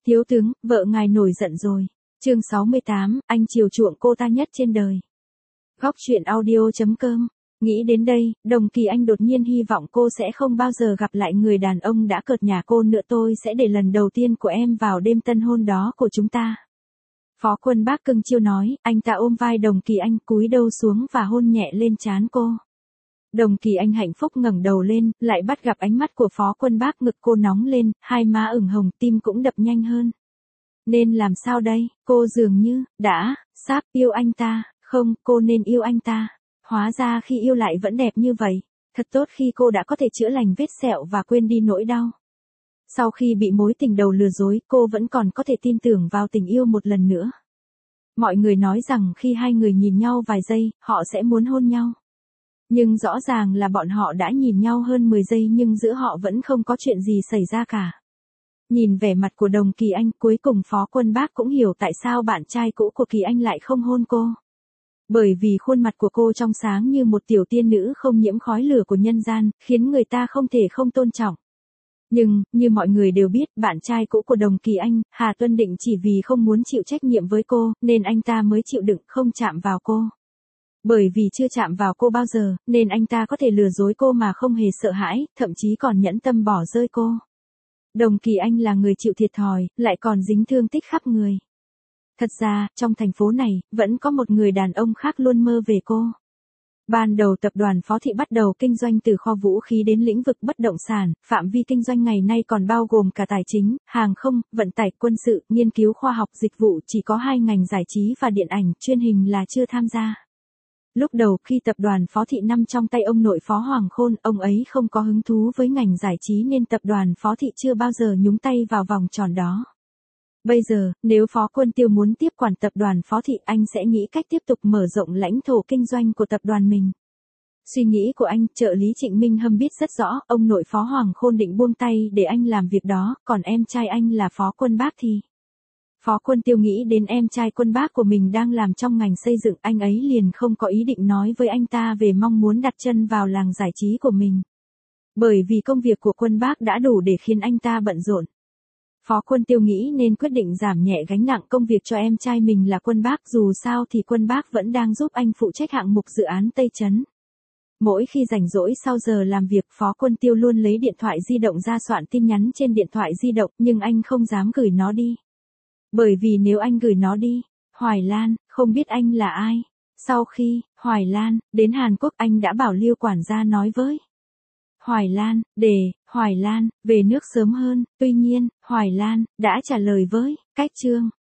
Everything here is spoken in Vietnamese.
Thiếu tướng, vợ ngài nổi giận rồi. Chương 68, anh chiều chuộng cô ta nhất trên đời. Góc truyện audio.com. Nghĩ đến đây, Đồng Kỳ Anh đột nhiên hy vọng cô sẽ không bao giờ gặp lại người đàn ông đã cợt nhả cô nữa. Tôi sẽ để lần đầu tiên của em vào đêm tân hôn đó của chúng ta. Phó Quân Bác cưng chiêu nói, anh ta ôm vai Đồng Kỳ Anh cúi đầu xuống và hôn nhẹ lên trán cô. Đồng Kỳ Anh hạnh phúc ngẩng đầu lên, lại bắt gặp ánh mắt của Phó Quân Bác, ngực cô nóng lên, hai má ửng hồng, tim cũng đập nhanh hơn. Nên làm sao đây, cô dường như, đã, sắp yêu anh ta, không, cô nên yêu anh ta. Hóa ra khi yêu lại vẫn đẹp như vậy, thật tốt khi cô đã có thể chữa lành vết sẹo và quên đi nỗi đau. Sau khi bị mối tình đầu lừa dối, cô vẫn còn có thể tin tưởng vào tình yêu một lần nữa. Mọi người nói rằng khi hai người nhìn nhau vài giây, họ sẽ muốn hôn nhau. Nhưng rõ ràng là bọn họ đã nhìn nhau hơn 10 giây nhưng giữa họ vẫn không có chuyện gì xảy ra cả. Nhìn vẻ mặt của Đồng Kỳ Anh, cuối cùng Phó Quân Bác cũng hiểu tại sao bạn trai cũ của Kỳ Anh lại không hôn cô. Bởi vì khuôn mặt của cô trong sáng như một tiểu tiên nữ không nhiễm khói lửa của nhân gian, khiến người ta không thể không tôn trọng. Nhưng, như mọi người đều biết, bạn trai cũ của Đồng Kỳ Anh, Hà Tuân Định chỉ vì không muốn chịu trách nhiệm với cô, nên anh ta mới chịu đựng không chạm vào cô. Bởi vì chưa chạm vào cô bao giờ, nên anh ta có thể lừa dối cô mà không hề sợ hãi, thậm chí còn nhẫn tâm bỏ rơi cô. Đồng Kỳ Anh là người chịu thiệt thòi, lại còn dính thương tích khắp người. Thật ra, trong thành phố này, vẫn có một người đàn ông khác luôn mơ về cô. Ban đầu tập đoàn Phó Thị bắt đầu kinh doanh từ kho vũ khí đến lĩnh vực bất động sản, phạm vi kinh doanh ngày nay còn bao gồm cả tài chính, hàng không, vận tải, quân sự, nghiên cứu khoa học, dịch vụ, chỉ có 2 ngành giải trí và điện ảnh, truyền hình là chưa tham gia. Lúc đầu khi tập đoàn Phó Thị nằm trong tay ông nội Phó Hoàng Khôn, ông ấy không có hứng thú với ngành giải trí nên tập đoàn Phó Thị chưa bao giờ nhúng tay vào vòng tròn đó. Bây giờ, nếu Phó Quân Tiêu muốn tiếp quản tập đoàn Phó Thị, anh sẽ nghĩ cách tiếp tục mở rộng lãnh thổ kinh doanh của tập đoàn mình. Suy nghĩ của anh, trợ lý Trịnh Minh Hâm biết rất rõ, ông nội Phó Hoàng Khôn định buông tay để anh làm việc đó, còn em trai anh là Phó Quân Bác thì... Phó Quân Tiêu nghĩ đến em trai Quân Bác của mình đang làm trong ngành xây dựng, anh ấy liền không có ý định nói với anh ta về mong muốn đặt chân vào làng giải trí của mình. Bởi vì công việc của Quân Bác đã đủ để khiến anh ta bận rộn. Phó Quân Tiêu nghĩ nên quyết định giảm nhẹ gánh nặng công việc cho em trai mình là Quân Bác, dù sao thì Quân Bác vẫn đang giúp anh phụ trách hạng mục dự án Tây Trấn. Mỗi khi rảnh rỗi sau giờ làm việc, Phó Quân Tiêu luôn lấy điện thoại di động ra soạn tin nhắn trên điện thoại di động, nhưng anh không dám gửi nó đi. Bởi vì nếu anh gửi nó đi, Hoài Lan không biết anh là ai. Sau khi Hoài Lan đến Hàn Quốc, anh đã bảo Liêu quản gia nói với Hoài Lan để Hoài Lan về nước sớm hơn. Tuy nhiên, Hoài Lan đã trả lời với cách Trương